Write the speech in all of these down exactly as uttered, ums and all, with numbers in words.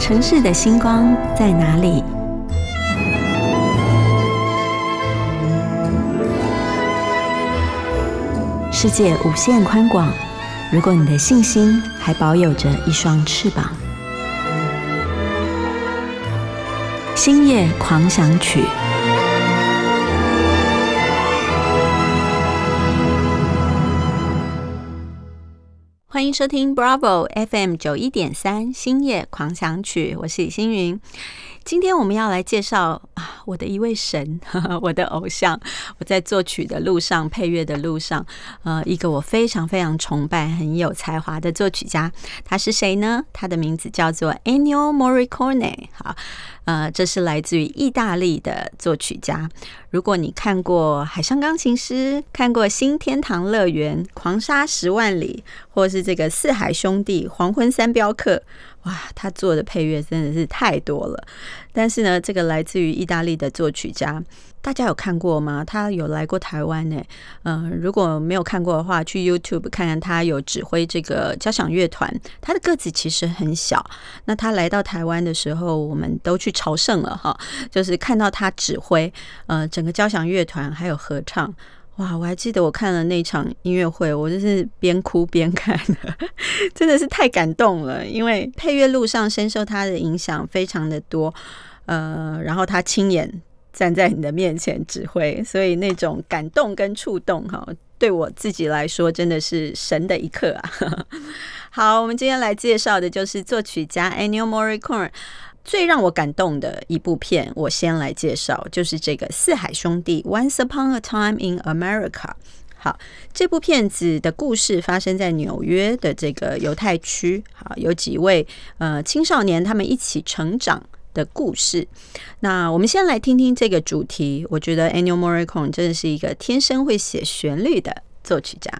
城市的星光在哪里？世界无限宽广，如果你的信心还保有着一双翅膀。星夜狂想曲。欢迎收听 Bravo F M 九一点三星夜狂想曲，我是李星云。今天我们要来介绍啊，我的一位神，呵呵，我的偶像。我在作曲的路上，配乐的路上，呃，一个我非常非常崇拜、很有才华的作曲家。他是谁呢？他的名字叫做 Ennio Morricone。好，呃，这是来自于意大利的作曲家。如果你看过《海上钢琴师》，看过《新天堂乐园》、《狂沙十万里》，或是这个《四海兄弟》、《黄昏三镖客》，哇，他做的配乐真的是太多了。但是呢，这个来自于意大利的作曲家，大家有看过吗？他有来过台湾呢。嗯、呃，如果没有看过的话，去 YouTube 看看他有指挥这个交响乐团。他的个子其实很小。那他来到台湾的时候，我们都去朝圣了哈，就是看到他指挥呃整个交响乐团还有合唱。哇，我还记得我看了那场音乐会，我就是边哭边看的，真的是太感动了。因为配乐路上深受他的影响非常的多，呃，然后他亲眼站在你的面前指挥，所以那种感动跟触动哈，对我自己来说真的是神的一刻啊。好，我们今天来介绍的就是作曲家 Ennio Morricone。最让我感动的一部片，我先来介绍，就是这个《四海兄弟》 Once Upon a Time in America。 好，这部片子的故事发生在纽约的这个犹太区，好，有几位呃青少年他们一起成长的故事。那我们先来听听这个主题，我觉得 Ennio Morricone 真的是一个天生会写旋律的作曲家。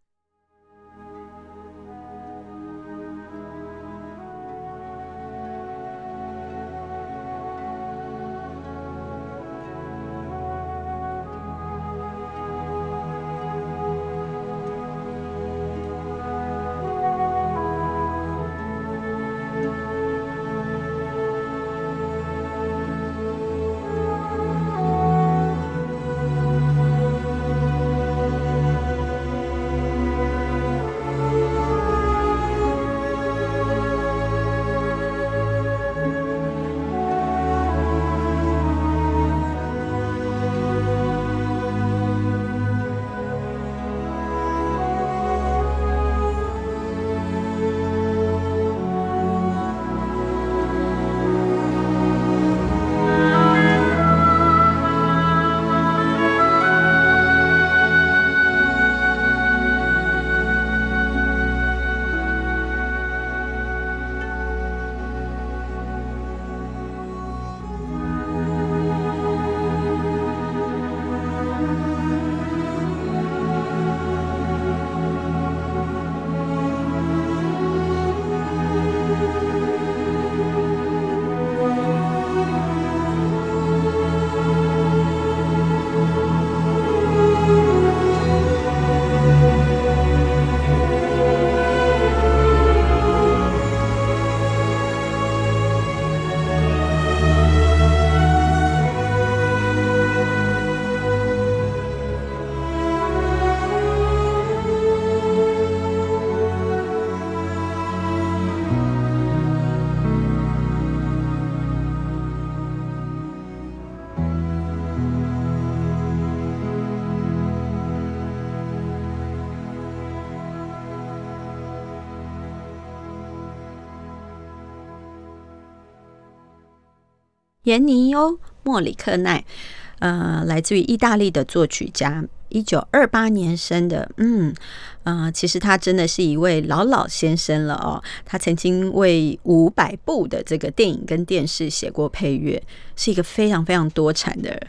严尼欧·莫里克奈，呃，来自于意大利的作曲家，一九二八年生的。嗯，呃，其实他真的是一位老老先生了哦。他曾经为五百部的这个电影跟电视写过配乐，是一个非常非常多产的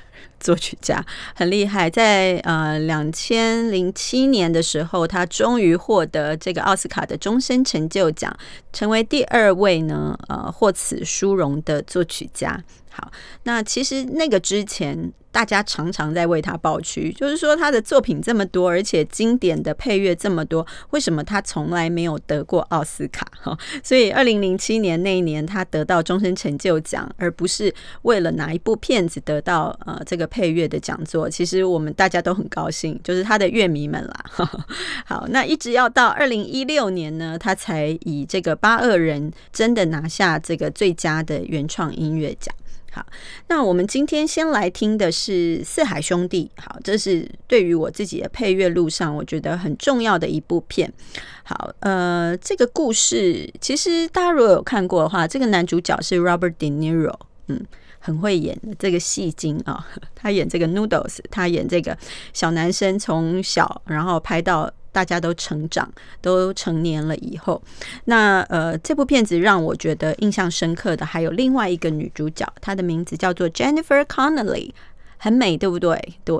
作曲家，很厉害。在呃两千零七年的时候，他终于获得这个奥斯卡的终身成就奖，成为第二位呢呃获此殊荣的作曲家。好，那其实那个之前大家常常在为他抱屈，就是说他的作品这么多，而且经典的配乐这么多，为什么他从来没有得过奥斯卡？所以二零零七年那一年他得到终身成就奖，而不是为了哪一部片子得到呃这个配乐的讲座，其实我们大家都很高兴，就是他的乐迷们啦。好，那一直要到二零一六年呢，他才以这个八二人真的拿下这个最佳的原创音乐奖。好，那我们今天先来听的是四海兄弟。好，这是对于我自己的配乐路上我觉得很重要的一部片。好，呃，这个故事其实大家如果有看过的话，这个男主角是 Robert De Niro， 嗯，很会演的这个戏精啊，他演这个 Noodles， 他演这个小男生从小然后拍到大家都成长都成年了以后，那呃这部片子让我觉得印象深刻的还有另外一个女主角，她的名字叫做 Jennifer Connelly， 很美对不对？对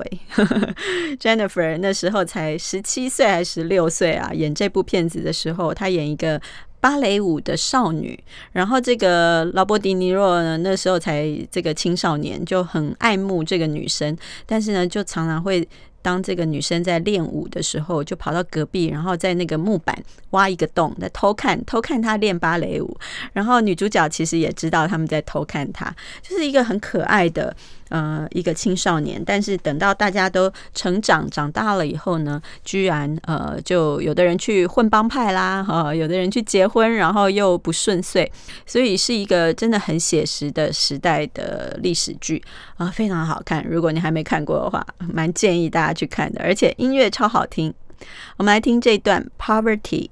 Jennifer 那时候才十七岁还十六岁啊，演这部片子的时候她演一个芭蕾舞的少女，然后这个劳勃迪尼洛呢，那时候才这个青少年，就很爱慕这个女生，但是呢，就常常会当这个女生在练舞的时候，就跑到隔壁，然后在那个木板挖一个洞，在偷看偷看她练芭蕾舞。然后女主角其实也知道他们在偷看她，就是一个很可爱的呃一个青少年。但是等到大家都成长长大了以后呢，居然呃就有的人去混帮派啦，哈，有的人去结婚，然后又不顺遂，所以是一个真的很写实的时代的历史剧啊、呃，非常好看。如果你还没看过的话，蛮建议大家去看的，而且音乐超好听。我们来听这一段 Poverty。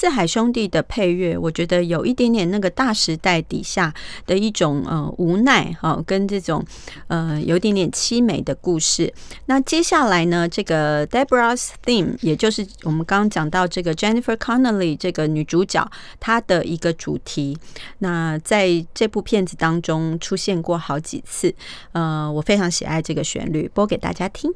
四海兄弟的配乐，我觉得有一点点那个大时代底下的一种呃无奈哈、哦，跟这种呃有一点点凄美的故事。那接下来呢，这个 Deborah's Theme， 也就是我们刚刚讲到这个 Jennifer Connelly 这个女主角她的一个主题，那在这部片子当中出现过好几次，呃，我非常喜爱这个旋律，播给大家听。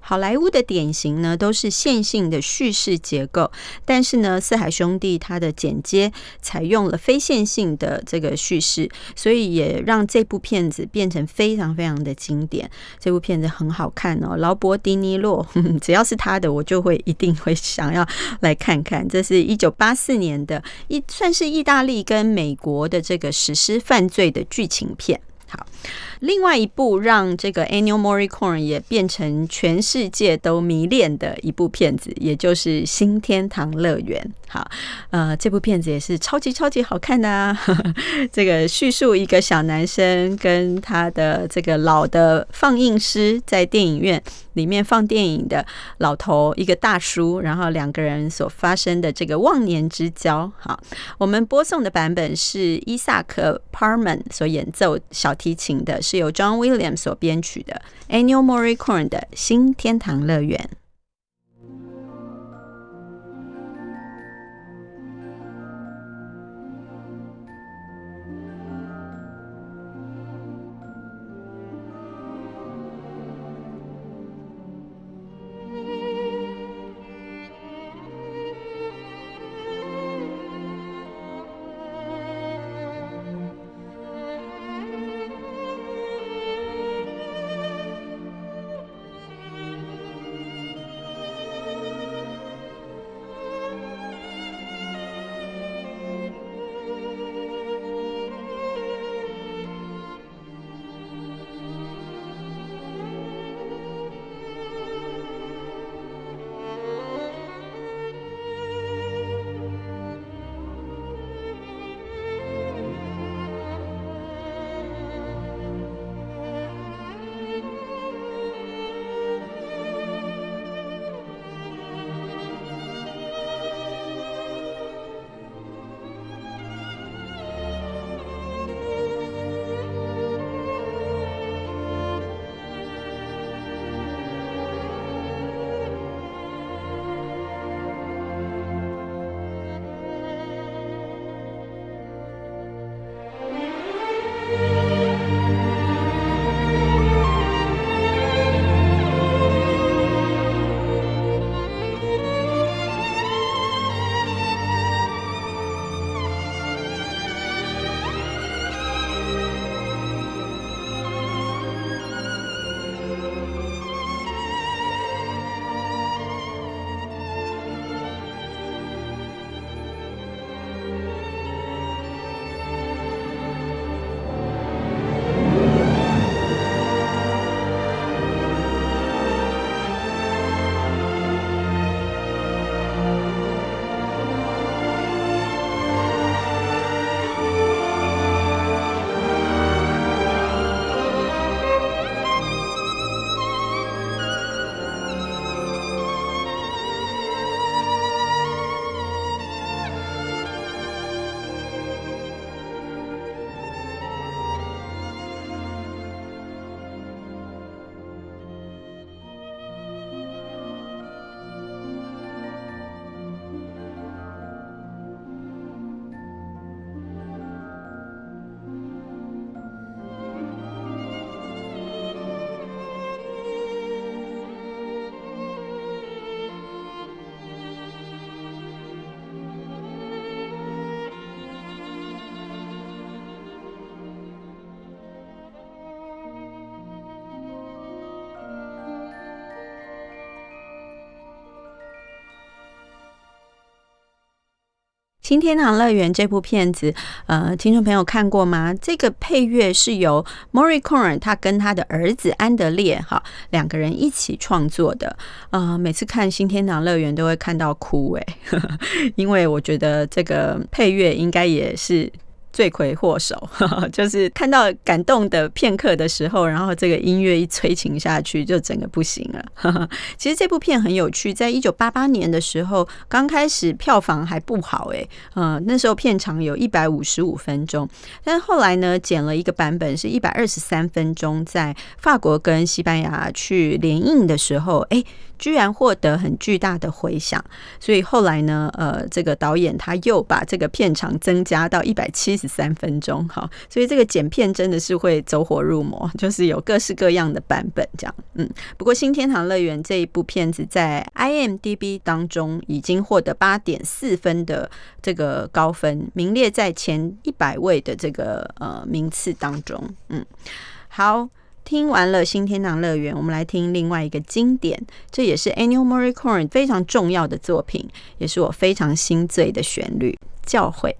好莱坞的典型呢都是线性的叙事结构，但是呢四海兄弟它的剪接采用了非线性的这个叙事，所以也让这部片子变成非常非常的经典。这部片子很好看哦，劳勃迪尼洛只要是他的我就会一定会想要来看看。这是一九八四年的一算是意大利跟美国的这个实施犯罪的剧情片。好，另外一部让这个 Ennio Morricone 也变成全世界都迷恋的一部片子，也就是《新天堂乐园》。好，呃，这部片子也是超级超级好看的啊！这个叙述一个小男生跟他的这个老的放映师在电影院里面放电影的老头，一个大叔，然后两个人所发生的这个忘年之交。好，我们播送的版本是伊萨克·帕曼所演奏小提琴的，是由 John Williams 所编曲的 Ennio Morricone 的《新天堂乐园》。新天堂乐园这部片子，呃，听众朋友看过吗？这个配乐是由 Morricone 他跟他的儿子安德烈哈两个人一起创作的。呃，每次看新天堂乐园都会看到哭哎、欸，因为我觉得这个配乐应该也是罪魁祸首，呵呵，就是看到感动的片刻的时候，然后这个音乐一催情下去，就整个不行了。呵呵，其实这部片很有趣，在一九八八年的时候，刚开始票房还不好，哎，呃，那时候片长有一百五十五分钟，但是后来呢，剪了一个版本是一百二十三分钟，在法国跟西班牙去联映的时候，哎，居然获得很巨大的回响，所以后来呢，呃，这个导演他又把这个片长增加到一百七十三分钟，好，所以这个剪片真的是会走火入魔，就是有各式各样的版本这样。嗯，不过新天堂乐园这一部片子在 I M D B 当中已经获得 八点四 分的这个高分，名列在前一百位的这个呃名次当中。嗯，好。听完了新天堂乐园，我们来听另外一个经典，这也是 Ennio Morricone 非常重要的作品，也是我非常心醉的旋律，教会。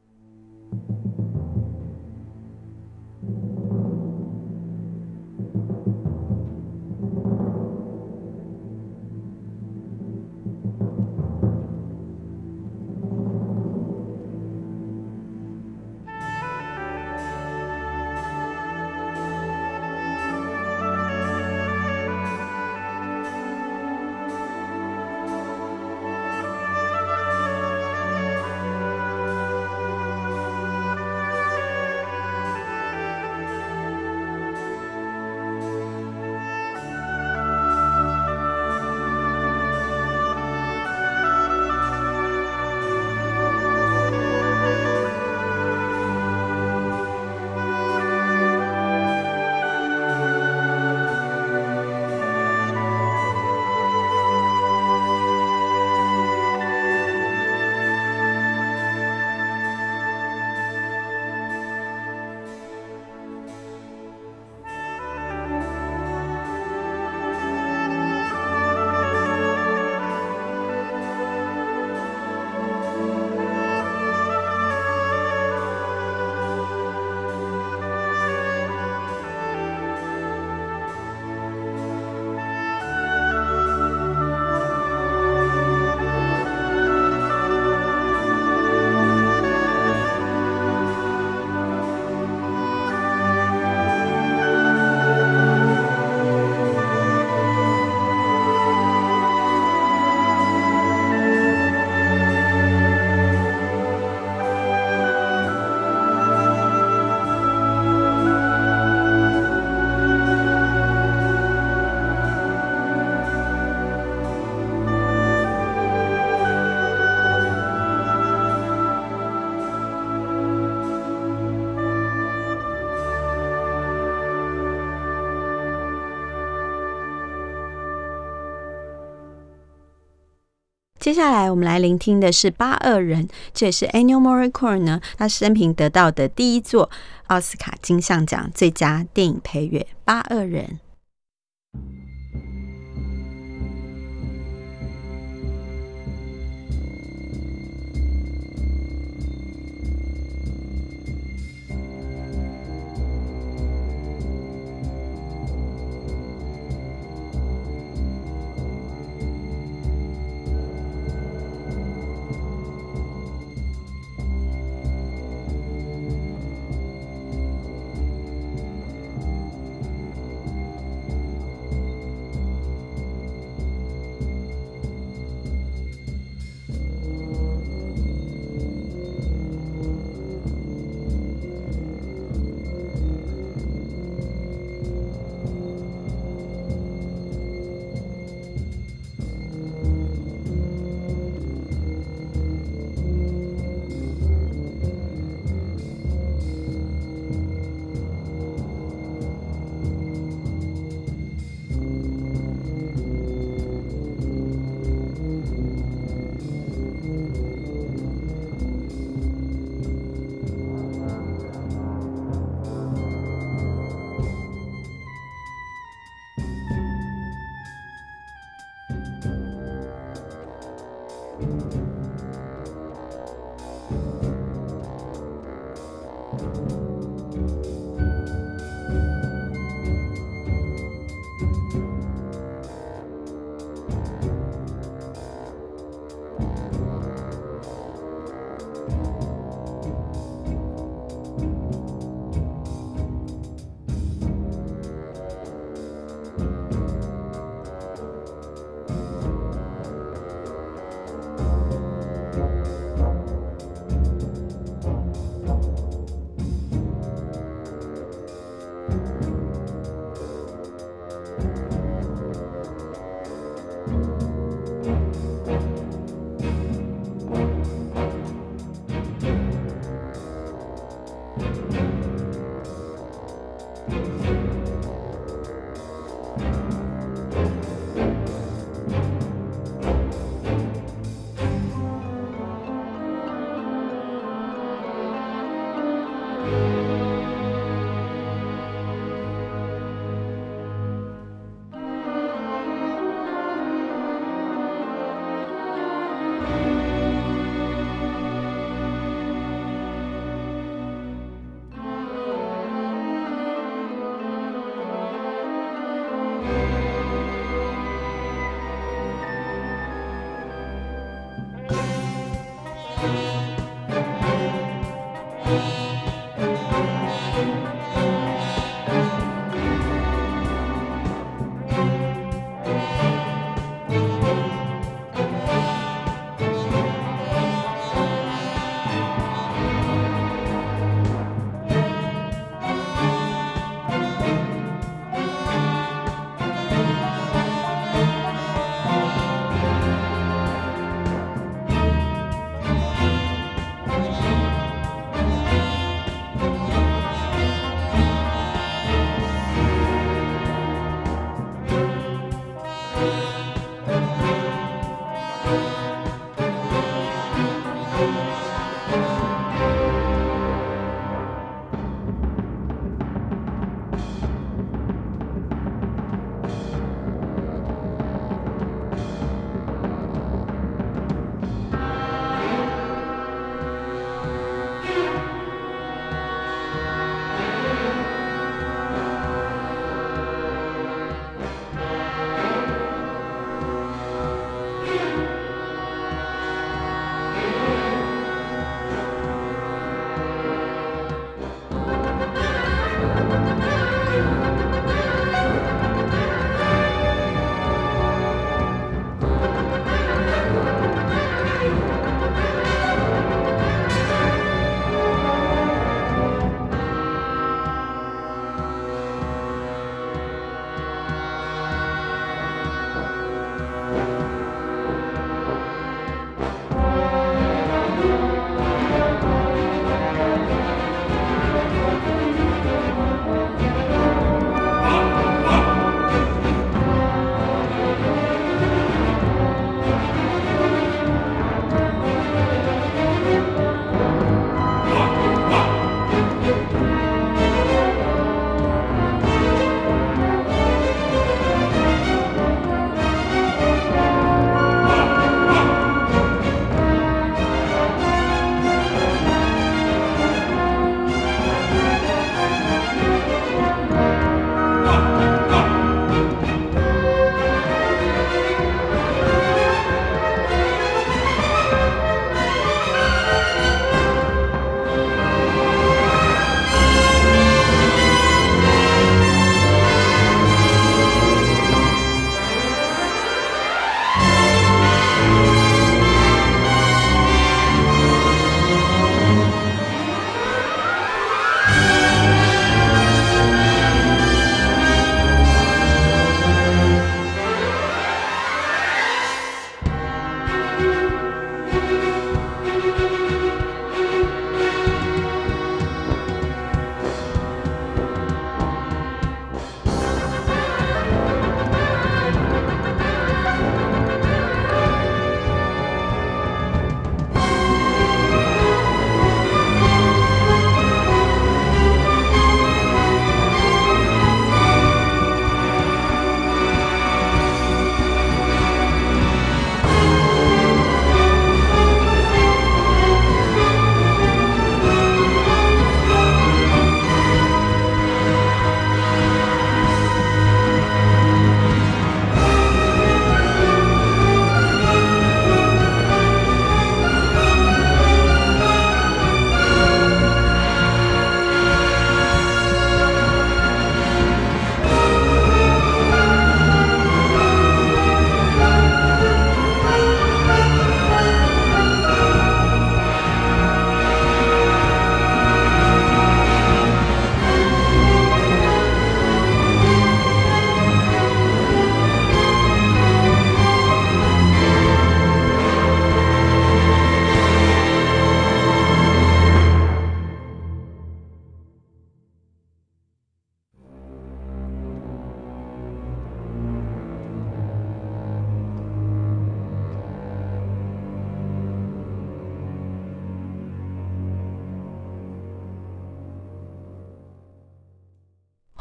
接下来我们来聆听的是《八恶人》，这也是 Ennio Morricone 呢他生平得到的第一座奥斯卡金像奖最佳电影配乐《八恶人》。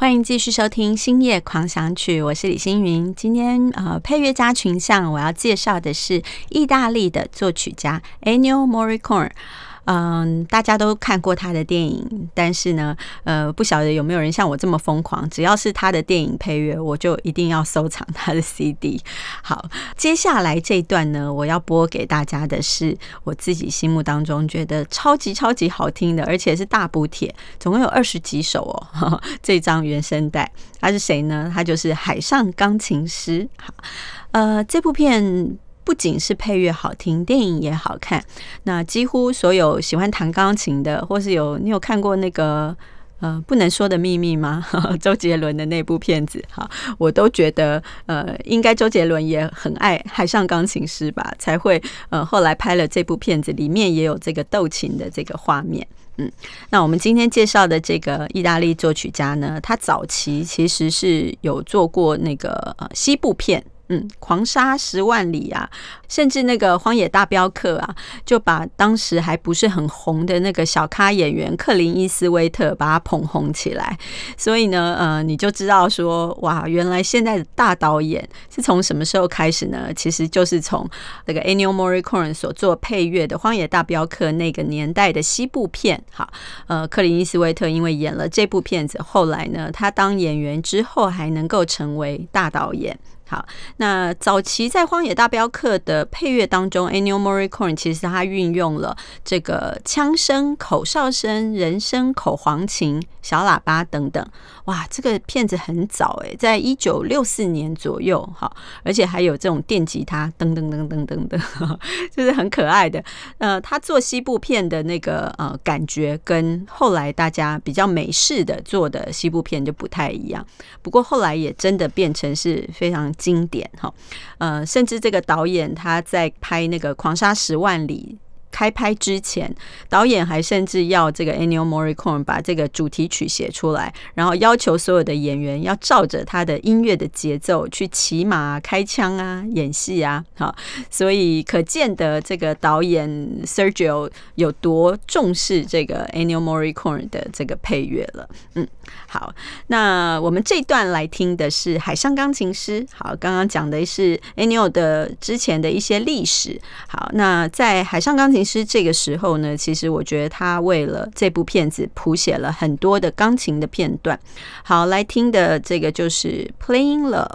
欢迎继续收听《星夜狂想曲》，我是李星云。今天呃，配乐家群像我要介绍的是意大利的作曲家 Ennio Morricone。嗯，大家都看过他的电影，但是呢，呃，不晓得有没有人像我这么疯狂，只要是他的电影配乐，我就一定要收藏他的 C D。好，接下来这一段呢，我要播给大家的是我自己心目当中觉得超级超级好听的，而且是大补帖，总共有二十几首哦。呵呵，这张原声带，他是谁呢？他就是海上钢琴师。好，呃，这部片不仅是配乐好听，电影也好看。那几乎所有喜欢弹钢琴的，或是有你有看过那个呃不能说的秘密吗？周杰伦的那部片子，好，我都觉得呃应该周杰伦也很爱海上钢琴师吧，才会呃后来拍了这部片子，里面也有这个斗琴的这个画面。嗯，那我们今天介绍的这个意大利作曲家呢，他早期其实是有做过那个呃西部片。嗯，狂沙十万里啊，甚至那个荒野大镖客啊，就把当时还不是很红的那个小咖演员克林伊斯威特把他捧红起来。所以呢，呃，你就知道说，哇，原来现在的大导演是从什么时候开始呢？其实就是从那个 Ennio Morricone 所做配乐的《荒野大镖客》那个年代的西部片。好，呃，克林伊斯威特因为演了这部片子，后来呢，他当演员之后还能够成为大导演。好，那早期在《荒野大镖客》的配乐当中 Ennio Morricone 其实他运用了这个枪声、口哨声、人声、口簧琴、小喇叭等等。哇，这个片子很早诶，在一九六四年左右，好，而且还有这种电吉他，噔噔噔噔噔噔，就是很可爱的。呃，他做西部片的那个呃感觉，跟后来大家比较美式的做的西部片就不太一样。不过后来也真的变成是非常经典哈，呃，甚至这个导演他在拍那个《狂沙十万里》开拍之前，导演还甚至要这个 Ennio Morricone 把这个主题曲写出来，然后要求所有的演员要照着他的音乐的节奏去骑马、开枪啊、演戏啊。好，所以可见的这个导演 Sergio 有多重视这个 Ennio Morricone 的这个配乐了。嗯，好，那我们这一段来听的是海上钢琴师。好，刚刚讲的是 Ennio 的之前的一些历史。好，那在海上钢琴师这个时候呢，其实我觉得他为了这部片子谱写了很多的钢琴的片段。好，来听的这个就是 Playing Love。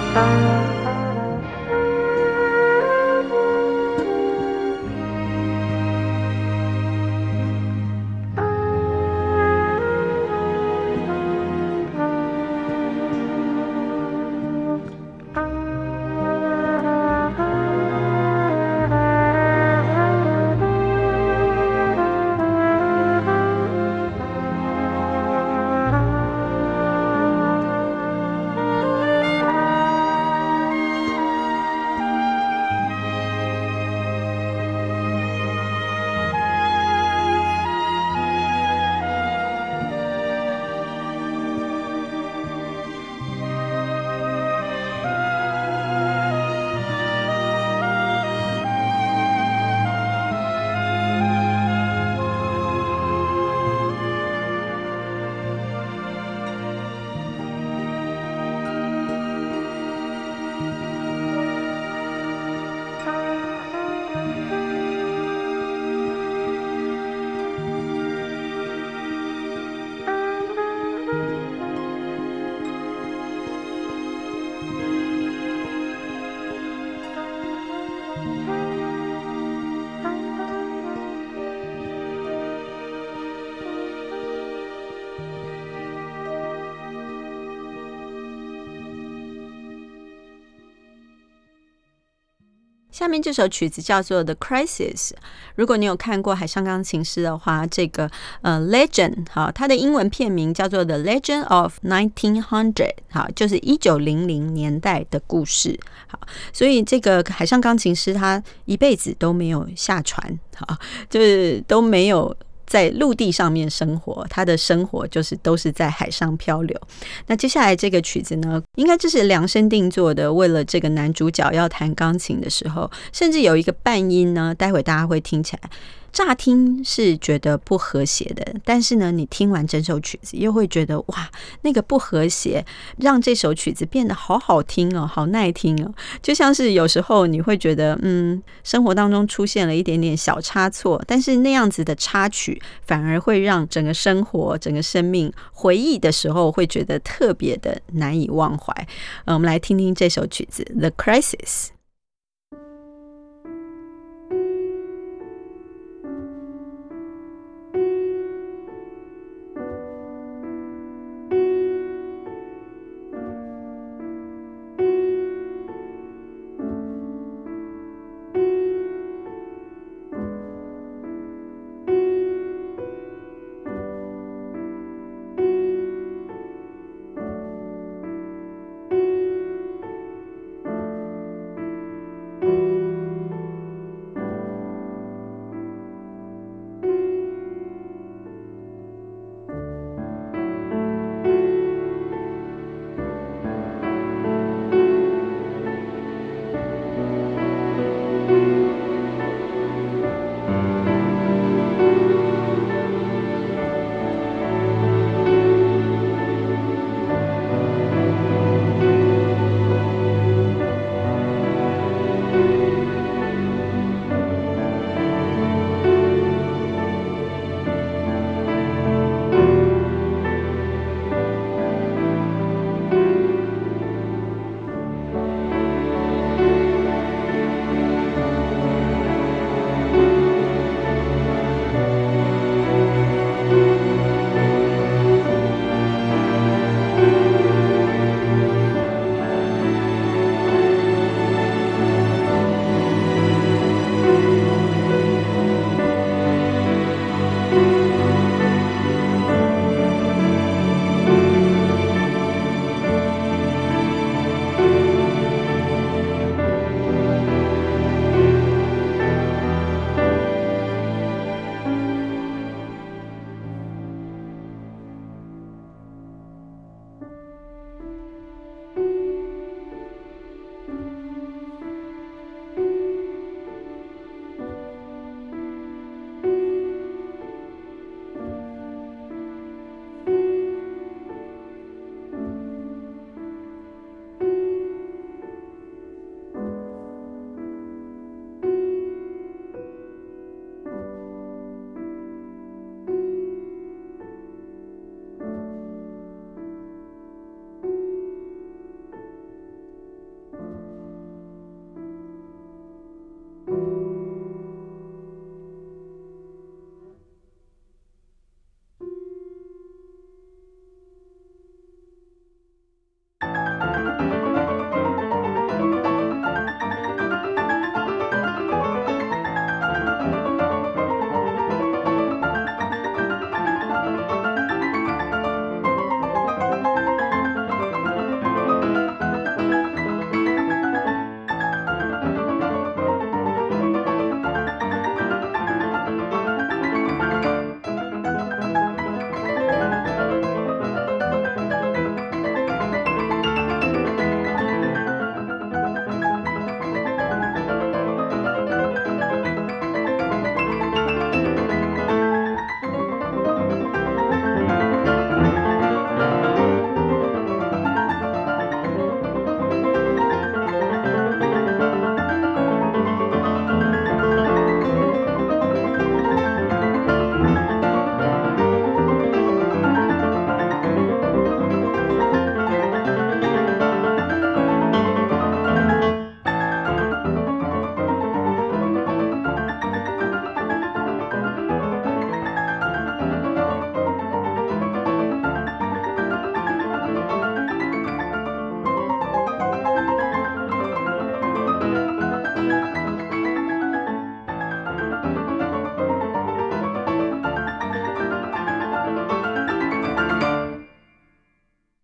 下面这首曲子叫做 The Crisis， 如果你有看过海上钢琴师的话，这个呃 Legend 好，它的英文片名叫做 The Legend of nineteen hundred 好，就是一九零零年代的故事。好，所以这个海上钢琴师他一辈子都没有下船，好，就是都没有在陆地上面生活，他的生活就是都是在海上漂流。那接下来这个曲子呢，应该这是量身定做的，为了这个男主角要弹钢琴的时候，甚至有一个半音呢，待会大家会听起来乍听是觉得不和谐的，但是呢你听完整首曲子又会觉得哇，那个不和谐让这首曲子变得好好听哦，好耐听哦。就像是有时候你会觉得嗯，生活当中出现了一点点小差错，但是那样子的插曲反而会让整个生活整个生命回忆的时候会觉得特别的难以忘怀。呃、我们来听听这首曲子 The Crisis。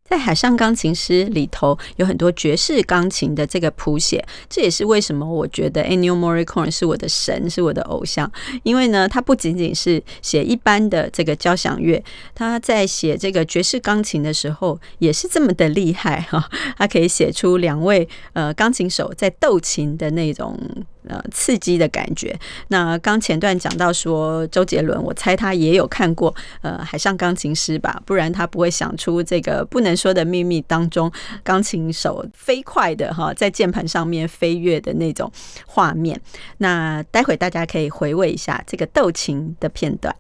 在海上钢琴师里头有很多爵士钢琴的这个谱写，这也是为什么我觉得 Ennio Morricone 是我的神，是我的偶像。因为呢，他不仅仅是写一般的这个交响乐，他在写这个爵士钢琴的时候也是这么的厉害哈，他可以写出两位呃钢琴手在斗琴的那种呃刺激的感觉。那刚前段讲到说周杰伦，我猜他也有看过呃海上钢琴师吧，不然他不会想出这个不能说的秘密当中钢琴手飞快的哈在键盘上面飞跃的那种画面。那待会大家可以回味一下这个斗琴的片段。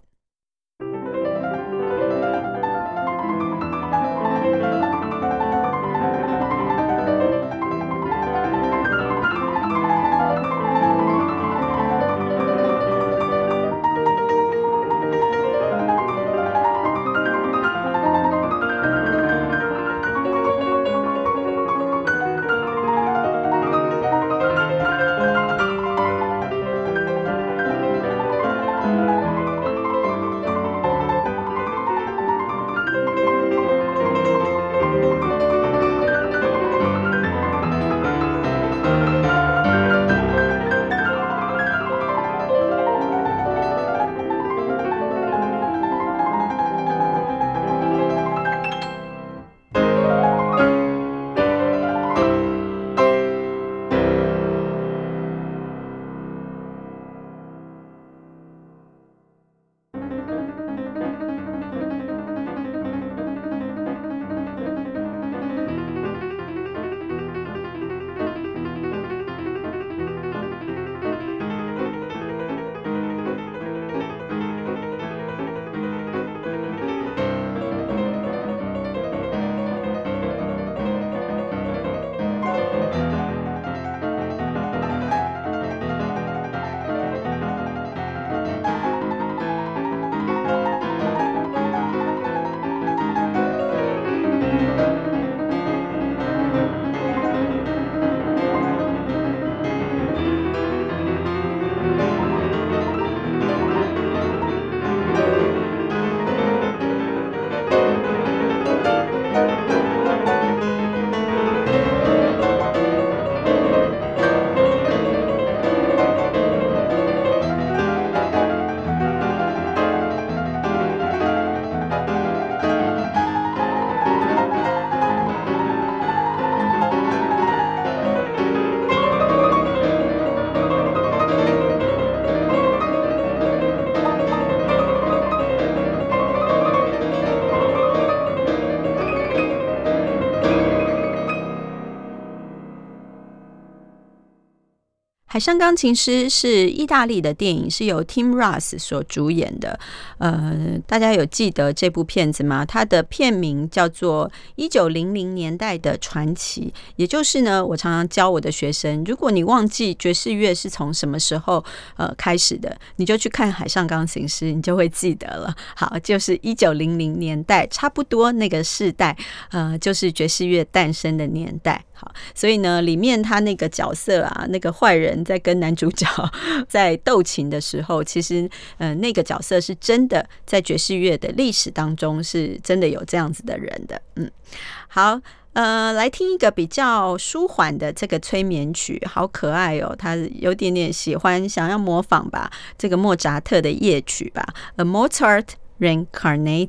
海上钢琴师是意大利的电影，是由 Tim Russ 所主演的。呃，大家有记得这部片子吗？它的片名叫做一九零零年代的传奇。也就是呢，我常常教我的学生，如果你忘记爵士乐是从什么时候呃开始的，你就去看海上钢琴师，你就会记得了。好，就是一九零零年代，差不多那个世代，呃，就是爵士乐诞生的年代。好，所以呢，里面他那个角色啊，那个坏人在跟男主角在斗琴的时候，其实呃，那个角色是真的在爵士乐的历史当中是真的有这样子的人的。嗯，好。呃，来听一个比较舒缓的这个催眠曲，好可爱哦！他有点点喜欢，想要模仿吧，这个莫扎特的夜曲吧，《A Mozart Reincarnated》。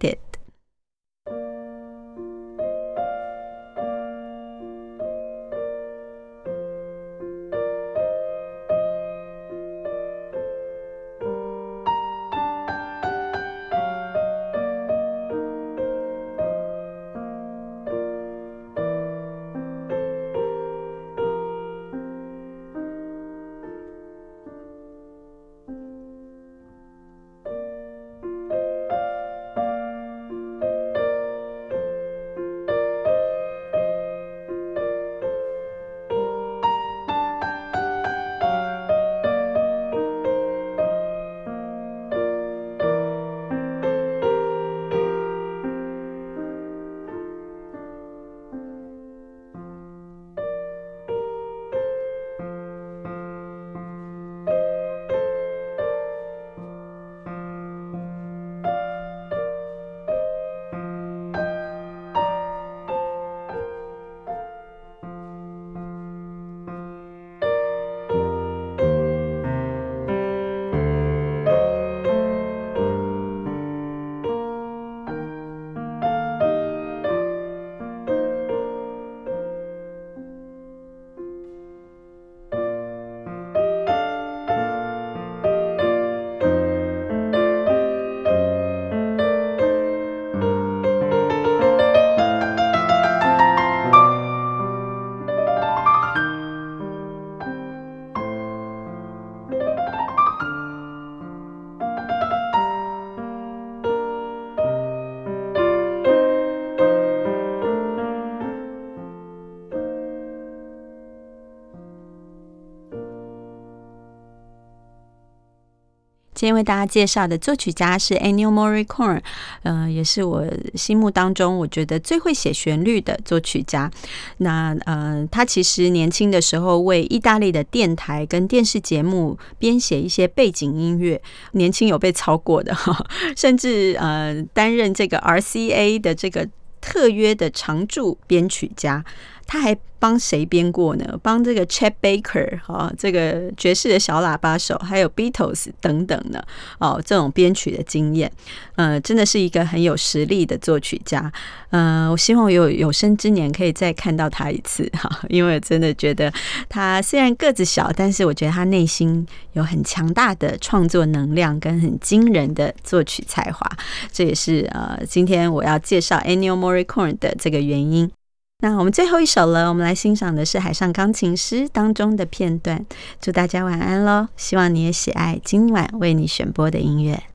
天为大家介绍的作曲家是 Ennio Morricone， 呃，也是我心目当中我觉得最会写旋律的作曲家。那呃，他其实年轻的时候为意大利的电台跟电视节目编写一些背景音乐，年轻有被超过的，甚至呃担任这个 R C A 的这个特约的常驻编曲家。他还帮谁编过呢？帮这个 Chet Baker、哦、这个爵士的小喇叭手，还有 Beatles 等等的哦，这种编曲的经验，呃，真的是一个很有实力的作曲家。呃，我希望有有生之年可以再看到他一次哈，因为我真的觉得他虽然个子小，但是我觉得他内心有很强大的创作能量跟很惊人的作曲才华，这也是呃今天我要介绍 Ennio Morricone 的这个原因。那我们最后一首了，我们来欣赏的是《海上钢琴师》当中的片段。祝大家晚安咯，希望你也喜爱今晚为你选播的音乐。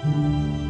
拜。